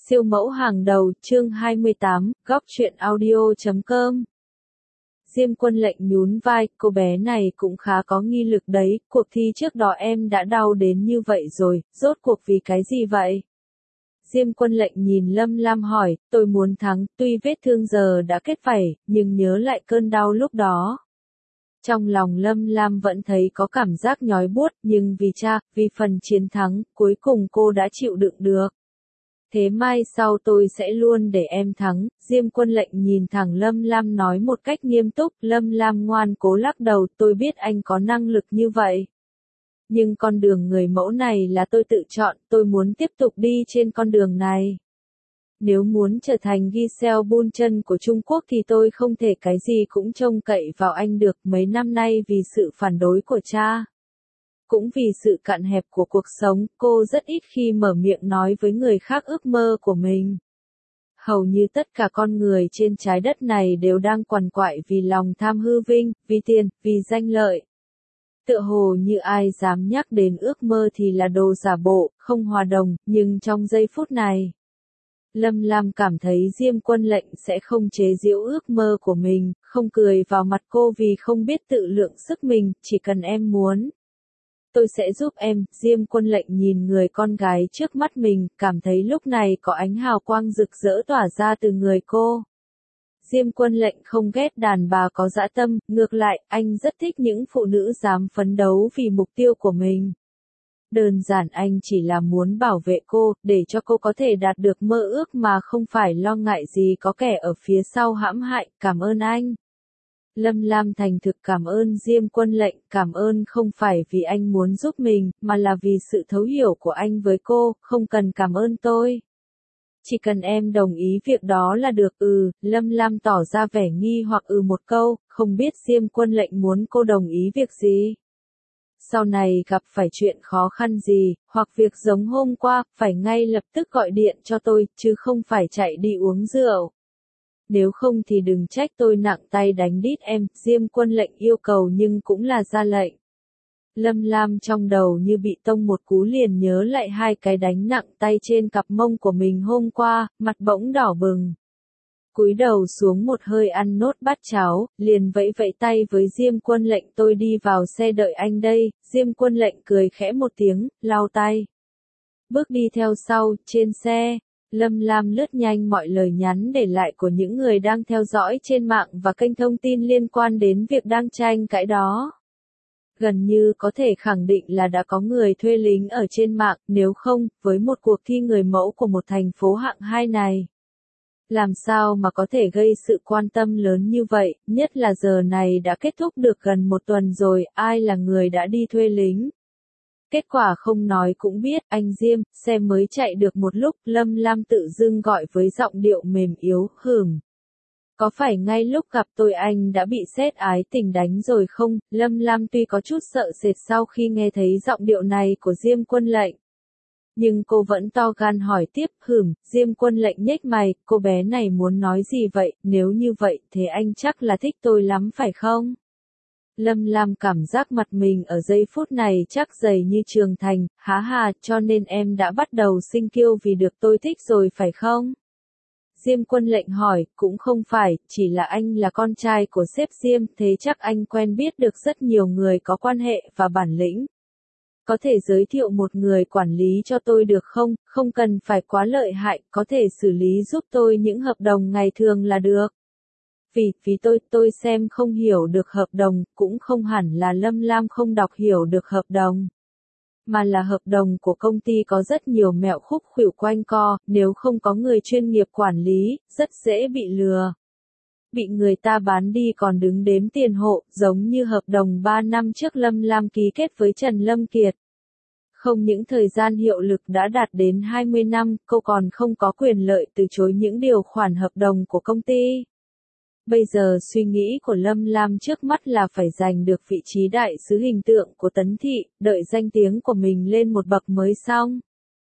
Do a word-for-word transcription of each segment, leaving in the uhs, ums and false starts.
Siêu mẫu hàng đầu, chương hai mươi tám, góc truyện audio chấm com. Diêm Quân Lệnh nhún vai, cô bé này cũng khá có nghi lực đấy, cuộc thi trước đó em đã đau đến như vậy rồi, rốt cuộc vì cái gì vậy? Diêm Quân Lệnh nhìn Lâm Lam hỏi, tôi muốn thắng, tuy vết thương giờ đã kết vảy, nhưng nhớ lại cơn đau lúc đó. Trong lòng Lâm Lam vẫn thấy có cảm giác nhói buốt, nhưng vì cha, vì phần chiến thắng, cuối cùng cô đã chịu đựng được. Thế mai sau tôi sẽ luôn để em thắng, Diêm Quân Lệnh nhìn thẳng Lâm Lam nói một cách nghiêm túc, Lâm Lam ngoan cố lắc đầu, tôi biết anh có năng lực như vậy. Nhưng con đường người mẫu này là tôi tự chọn, tôi muốn tiếp tục đi trên con đường này. Nếu muốn trở thành Giselle Bündchen của Trung Quốc thì tôi không thể cái gì cũng trông cậy vào anh được, mấy năm nay vì sự phản đối của cha. Cũng vì sự cạn hẹp của cuộc sống, cô rất ít khi mở miệng nói với người khác ước mơ của mình. Hầu như tất cả con người trên trái đất này đều đang quằn quại vì lòng tham hư vinh, vì tiền, vì danh lợi. Tựa hồ như ai dám nhắc đến ước mơ thì là đồ giả bộ, không hòa đồng, nhưng trong giây phút này, Lâm Lam cảm thấy Diêm Quân Lệnh sẽ không chế giễu ước mơ của mình, không cười vào mặt cô vì không biết tự lượng sức mình, chỉ cần em muốn. Tôi sẽ giúp em, Diêm Quân Lệnh nhìn người con gái trước mắt mình, cảm thấy lúc này có ánh hào quang rực rỡ tỏa ra từ người cô. Diêm Quân Lệnh không ghét đàn bà có dã tâm, ngược lại, anh rất thích những phụ nữ dám phấn đấu vì mục tiêu của mình. Đơn giản anh chỉ là muốn bảo vệ cô, để cho cô có thể đạt được mơ ước mà không phải lo ngại gì có kẻ ở phía sau hãm hại, cảm ơn anh. Lâm Lam thành thực cảm ơn Diêm Quân Lệnh, cảm ơn không phải vì anh muốn giúp mình, mà là vì sự thấu hiểu của anh với cô, không cần cảm ơn tôi. Chỉ cần em đồng ý việc đó là được. Ừ, Lâm Lam tỏ ra vẻ nghi hoặc ừ một câu, không biết Diêm Quân Lệnh muốn cô đồng ý việc gì. Sau này gặp phải chuyện khó khăn gì, hoặc việc giống hôm qua, phải ngay lập tức gọi điện cho tôi, chứ không phải chạy đi uống rượu. Nếu không thì đừng trách tôi nặng tay đánh đít em, Diêm Quân Lệnh yêu cầu nhưng cũng là ra lệnh. Lâm Lam trong đầu như bị tông một cú liền nhớ lại hai cái đánh nặng tay trên cặp mông của mình hôm qua, mặt bỗng đỏ bừng. Cúi đầu xuống một hơi ăn nốt bát cháo, liền vẫy vẫy tay với Diêm Quân Lệnh, tôi đi vào xe đợi anh đây. Diêm Quân Lệnh cười khẽ một tiếng, lau tay. Bước đi theo sau, trên xe. Lâm Lam lướt nhanh mọi lời nhắn để lại của những người đang theo dõi trên mạng và kênh thông tin liên quan đến việc đang tranh cãi đó. Gần như có thể khẳng định là đã có người thuê lính ở trên mạng, nếu không, với một cuộc thi người mẫu của một thành phố hạng hai này. Làm sao mà có thể gây sự quan tâm lớn như vậy, nhất là giờ này đã kết thúc được gần một tuần rồi, ai là người đã đi thuê lính? Kết quả không nói cũng biết, anh Diêm, xe mới chạy được một lúc, Lâm Lam tự dưng gọi với giọng điệu mềm yếu, hửm. Có phải ngay lúc gặp tôi anh đã bị sét ái tình đánh rồi không? Lâm Lam tuy có chút sợ sệt sau khi nghe thấy giọng điệu này của Diêm Quân Lệnh. Nhưng cô vẫn to gan hỏi tiếp, hửm, Diêm Quân Lệnh nhếch mày, cô bé này muốn nói gì vậy, nếu như vậy, thế anh chắc là thích tôi lắm phải không? Lâm Lam cảm giác mặt mình ở giây phút này chắc dày như trường thành, há hà, cho nên em đã bắt đầu sinh kiêu vì được tôi thích rồi phải không? Diêm Quân Lệnh hỏi, cũng không phải, chỉ là anh là con trai của sếp Diêm, thế chắc anh quen biết được rất nhiều người có quan hệ và bản lĩnh. Có thể giới thiệu một người quản lý cho tôi được không, không cần phải quá lợi hại, có thể xử lý giúp tôi những hợp đồng ngày thường là được. Vì, vì tôi, tôi xem không hiểu được hợp đồng, cũng không hẳn là Lâm Lam không đọc hiểu được hợp đồng. Mà là hợp đồng của công ty có rất nhiều mẹo khúc khuỷu quanh co, nếu không có người chuyên nghiệp quản lý, rất dễ bị lừa. Bị người ta bán đi còn đứng đếm tiền hộ, giống như hợp đồng ba năm trước Lâm Lam ký kết với Trần Lâm Kiệt. Không những thời gian hiệu lực đã đạt đến hai mươi năm, cô còn không có quyền lợi từ chối những điều khoản hợp đồng của công ty. Bây giờ suy nghĩ của Lâm Lam trước mắt là phải giành được vị trí đại sứ hình tượng của Tấn Thị, đợi danh tiếng của mình lên một bậc mới xong.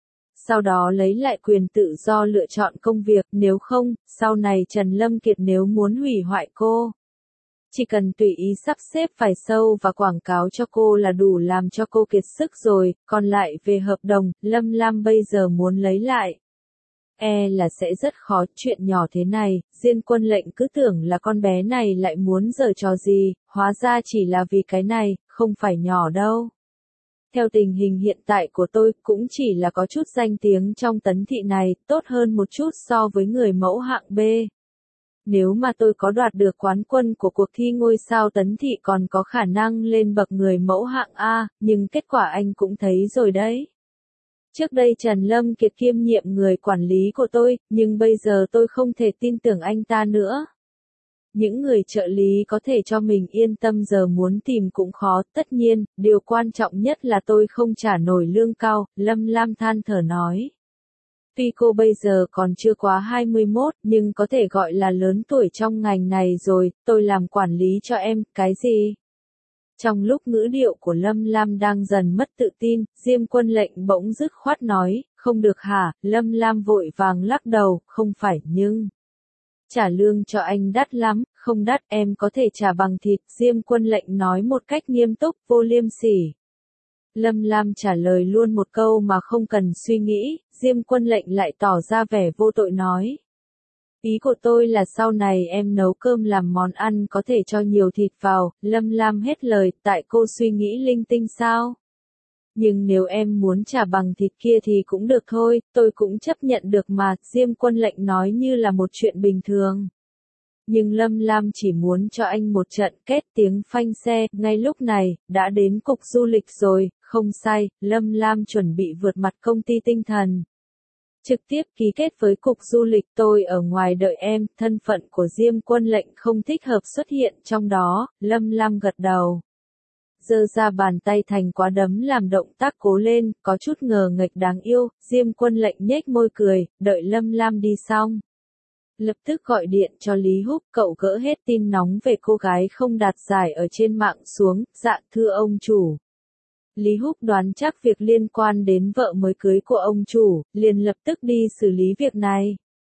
Sau đó lấy lại quyền tự do lựa chọn công việc, nếu không, sau này Trần Lâm Kiệt nếu muốn hủy hoại cô. Chỉ cần tùy ý sắp xếp vài show và quảng cáo cho cô là đủ làm cho cô kiệt sức rồi, còn lại về hợp đồng, Lâm Lam bây giờ muốn lấy lại. e là sẽ rất khó. Chuyện nhỏ thế này, Diên Quân Lệnh cứ tưởng là con bé này lại muốn giở trò gì, hóa ra chỉ là vì cái này, không phải nhỏ đâu. Theo tình hình hiện tại của tôi, cũng chỉ là có chút danh tiếng trong Tấn Thị này, tốt hơn một chút so với người mẫu hạng B. Nếu mà tôi có đoạt được quán quân của cuộc thi ngôi sao Tấn Thị còn có khả năng lên bậc người mẫu hạng A, nhưng kết quả anh cũng thấy rồi đấy. Trước đây Trần Lâm Kiệt kiêm nhiệm người quản lý của tôi, nhưng bây giờ tôi không thể tin tưởng anh ta nữa. Những người trợ lý có thể cho mình yên tâm giờ muốn tìm cũng khó, tất nhiên, điều quan trọng nhất là tôi không trả nổi lương cao, Lâm Lam than thở nói. Tuy cô bây giờ còn chưa quá hai mươi mốt, nhưng có thể gọi là lớn tuổi trong ngành này rồi, tôi làm quản lý cho em, cái gì? Trong lúc ngữ điệu của Lâm Lam đang dần mất tự tin, Diêm Quân Lệnh bỗng dứt khoát nói, không được hả, Lâm Lam vội vàng lắc đầu, không phải nhưng... Trả lương cho anh đắt lắm, không đắt em có thể trả bằng thịt, Diêm Quân Lệnh nói một cách nghiêm túc, vô liêm sỉ. Lâm Lam trả lời luôn một câu mà không cần suy nghĩ, Diêm Quân Lệnh lại tỏ ra vẻ vô tội nói. Ý của tôi là sau này em nấu cơm làm món ăn có thể cho nhiều thịt vào, Lâm Lam hết lời, tại cô suy nghĩ linh tinh sao? Nhưng nếu em muốn trả bằng thịt kia thì cũng được thôi, tôi cũng chấp nhận được mà, Diêm Quân Lệnh nói như là một chuyện bình thường. Nhưng Lâm Lam chỉ muốn cho anh một trận két tiếng phanh xe, ngay lúc này, đã đến cục du lịch rồi, không sai, Lâm Lam chuẩn bị vượt mặt công ty tinh thần. Trực tiếp ký kết với cục du lịch tôi ở ngoài đợi em, thân phận của Diêm Quân Lệnh không thích hợp xuất hiện trong đó, Lâm Lam gật đầu. Giơ ra bàn tay thành quả đấm làm động tác cố lên, có chút ngờ nghệch đáng yêu, Diêm Quân Lệnh nhếch môi cười, đợi Lâm Lam đi xong. Lập tức gọi điện cho Lý Húc, cậu gỡ hết tin nóng về cô gái không đạt giải ở trên mạng xuống, dạ thưa ông chủ. Lý Húc đoán chắc việc liên quan đến vợ mới cưới của ông chủ, liền lập tức đi xử lý việc này.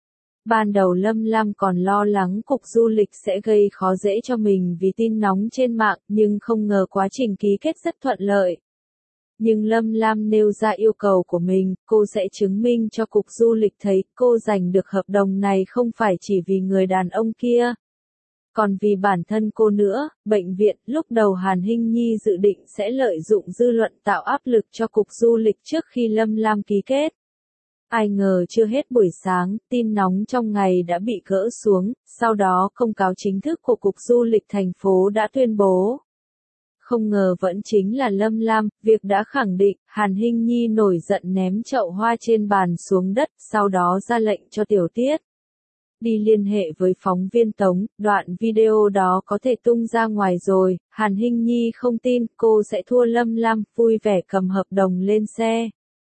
Ban đầu Lâm Lam còn lo lắng cục du lịch sẽ gây khó dễ cho mình vì tin nóng trên mạng, nhưng không ngờ quá trình ký kết rất thuận lợi. Nhưng Lâm Lam nêu ra yêu cầu của mình, cô sẽ chứng minh cho cục du lịch thấy cô giành được hợp đồng này không phải chỉ vì người đàn ông kia. Còn vì bản thân cô nữa, bệnh viện, lúc đầu Hàn Hinh Nhi dự định sẽ lợi dụng dư luận tạo áp lực cho cục du lịch trước khi Lâm Lam ký kết. Ai ngờ chưa hết buổi sáng, tin nóng trong ngày đã bị gỡ xuống, sau đó công cáo chính thức của cục du lịch thành phố đã tuyên bố. Không ngờ vẫn chính là Lâm Lam, việc đã khẳng định, Hàn Hinh Nhi nổi giận ném chậu hoa trên bàn xuống đất, sau đó ra lệnh cho Tiểu Tiết đi liên hệ với phóng viên Tống, đoạn video đó có thể tung ra ngoài rồi, Hàn Hinh Nhi không tin, cô sẽ thua Lâm Lam, vui vẻ cầm hợp đồng lên xe.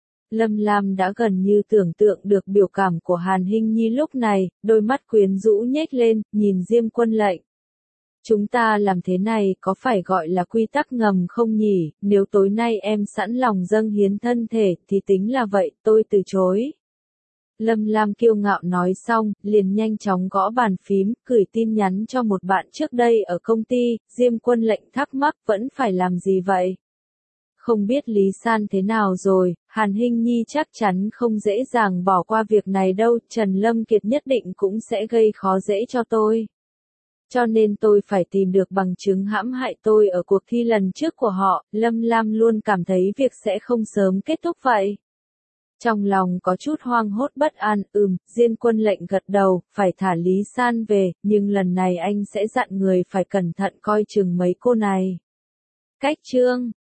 Lâm Lam đã gần như tưởng tượng được biểu cảm của Hàn Hinh Nhi lúc này, đôi mắt quyến rũ nhếch lên, nhìn Diêm Quân Lệnh. Chúng ta làm thế này có phải gọi là quy tắc ngầm không nhỉ, nếu tối nay em sẵn lòng dâng hiến thân thể thì tính là vậy, tôi từ chối. Lâm Lam kiêu ngạo nói xong, liền nhanh chóng gõ bàn phím, gửi tin nhắn cho một bạn trước đây ở công ty, Diêm Quân Lệnh thắc mắc vẫn phải làm gì vậy? Không biết Lý San thế nào rồi, Hàn Hinh Nhi chắc chắn không dễ dàng bỏ qua việc này đâu, Trần Lâm Kiệt nhất định cũng sẽ gây khó dễ cho tôi. Cho nên tôi phải tìm được bằng chứng hãm hại tôi ở cuộc thi lần trước của họ, Lâm Lam luôn cảm thấy việc sẽ không sớm kết thúc vậy. Trong lòng có chút hoang hốt bất an, ừm, Diên Quân Lệnh gật đầu, phải thả Lý San về, nhưng lần này anh sẽ dặn người phải cẩn thận coi chừng mấy cô này. Cách chương